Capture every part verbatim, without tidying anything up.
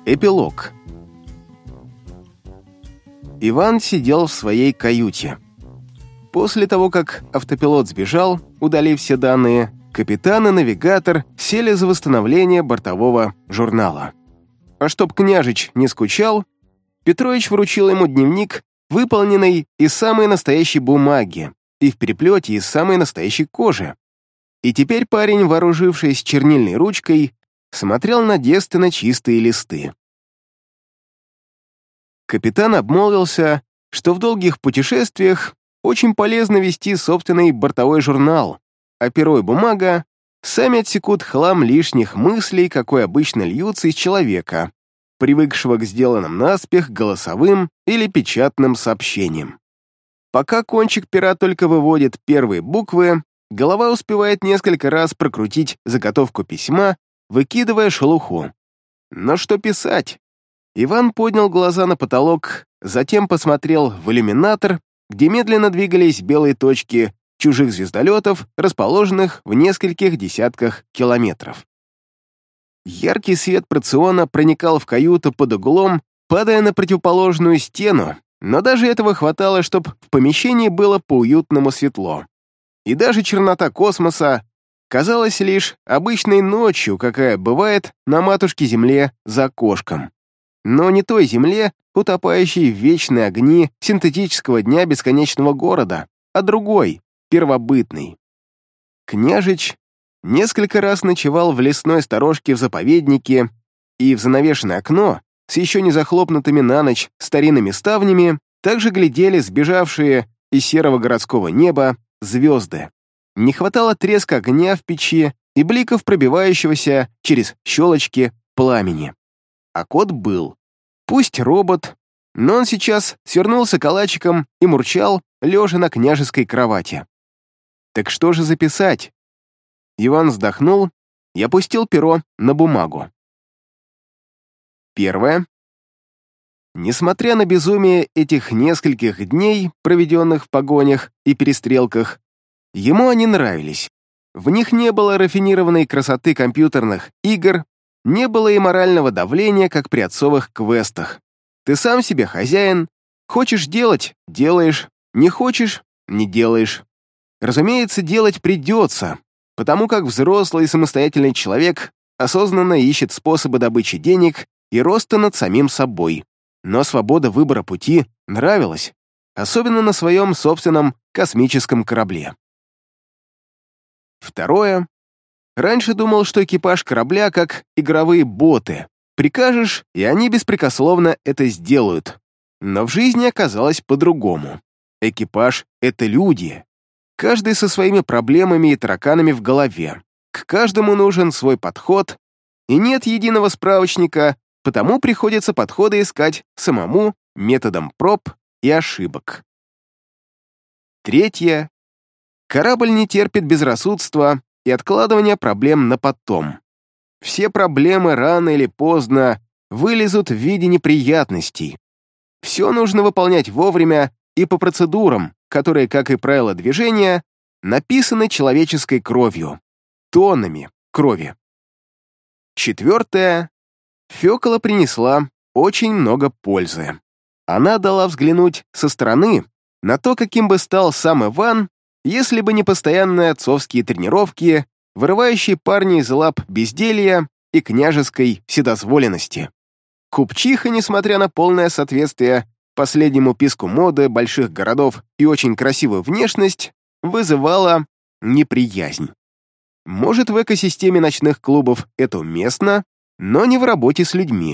Эпилог. Иван сидел в своей каюте. После того, как автопилот сбежал, удалив все данные, капитан и навигатор сели за восстановление бортового журнала. А чтоб княжич не скучал, Петрович вручил ему дневник, выполненный из самой настоящей бумаги и в переплете из самой настоящей кожи. И теперь парень, вооружившись чернильной ручкой, смотрел на девственно чистые листы. Капитан обмолвился, что в долгих путешествиях очень полезно вести собственный бортовой журнал, а перо и бумага сами отсекут хлам лишних мыслей, какой обычно льются из человека, привыкшего к сделанным наспех голосовым или печатным сообщениям. Пока кончик пера только выводит первые буквы, голова успевает несколько раз прокрутить заготовку письма, выкидывая шелуху. Но что писать? Иван поднял глаза на потолок, затем посмотрел в иллюминатор, где медленно двигались белые точки чужих звездолетов, расположенных в нескольких десятках километров. Яркий свет проциона проникал в каюту под углом, падая на противоположную стену, но даже этого хватало, чтобы в помещении было по-уютному светло. И даже чернота космоса казалась лишь обычной ночью, какая бывает на матушке-Земле за окошком. Но не той Земле, утопающей в вечные огни синтетического дня бесконечного города, а другой, первобытной. Княжич несколько раз ночевал в лесной сторожке в заповеднике, и в занавешенное окно с еще не захлопнутыми на ночь старинными ставнями также глядели сбежавшие из серого городского неба звезды. Не хватало треска огня в печи и бликов пробивающегося через щелочки пламени. А кот был. Пусть робот, но он сейчас свернулся калачиком и мурчал, лежа на княжеской кровати. Так что же записать? Иван вздохнул и опустил перо на бумагу. Первое. Несмотря на безумие этих нескольких дней, проведенных в погонях и перестрелках, ему они нравились. В них не было рафинированной красоты компьютерных игр, не было и морального давления, как при отцовых квестах. Ты сам себе хозяин, хочешь делать — делаешь, не хочешь — не делаешь. Разумеется, делать придется, потому как взрослый и самостоятельный человек осознанно ищет способы добычи денег и роста над самим собой. Но свобода выбора пути нравилась, особенно на своем собственном космическом корабле. Второе. Раньше думал, что экипаж корабля как игровые боты. Прикажешь, и они беспрекословно это сделают. Но в жизни оказалось по-другому. Экипаж — это люди. Каждый со своими проблемами и тараканами в голове. К каждому нужен свой подход, и нет единого справочника, потому приходится подходы искать самому методом проб и ошибок. Третье. Корабль не терпит безрассудства и откладывания проблем на потом. Все проблемы рано или поздно вылезут в виде неприятностей. Все нужно выполнять вовремя и по процедурам, которые, как и правила движения, написаны человеческой кровью, тоннами крови. Четвертое. Фёкла принесла очень много пользы. Она дала взглянуть со стороны на то, каким бы стал сам Иван, если бы не постоянные отцовские тренировки, вырывающие парня из лап безделья и княжеской вседозволенности. Купчиха, несмотря на полное соответствие последнему писку моды больших городов и очень красивую внешность, вызывала неприязнь. Может, в экосистеме ночных клубов это уместно, но не в работе с людьми.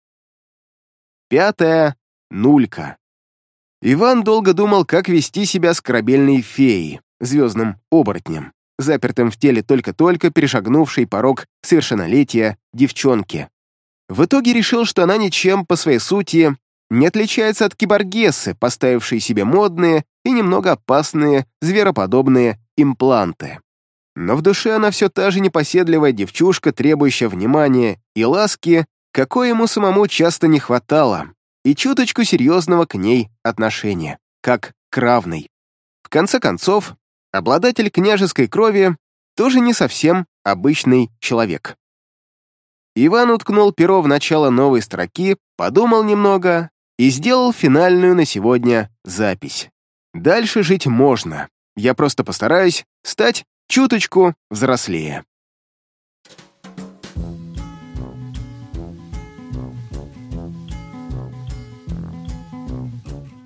Пятое. Нулька. Иван долго думал, как вести себя с корабельной феей, звездным оборотнем, запертым в теле только-только перешагнувшей порог совершеннолетия девчонки. В итоге решил, что она ничем по своей сути не отличается от киборгессы, поставившей себе модные и немного опасные звероподобные импланты. Но в душе она все та же непоседливая девчушка, требующая внимания и ласки, какой ему самому часто не хватало, и чуточку серьезного к ней отношения, как к равной. В конце концов, обладатель княжеской крови тоже не совсем обычный человек. Иван уткнул перо в начало новой строки, подумал немного и сделал финальную на сегодня запись. Дальше жить можно. Я просто постараюсь стать чуточку взрослее.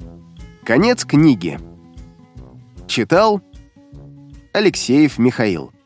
Конец книги. Читал Алексеев Михаил.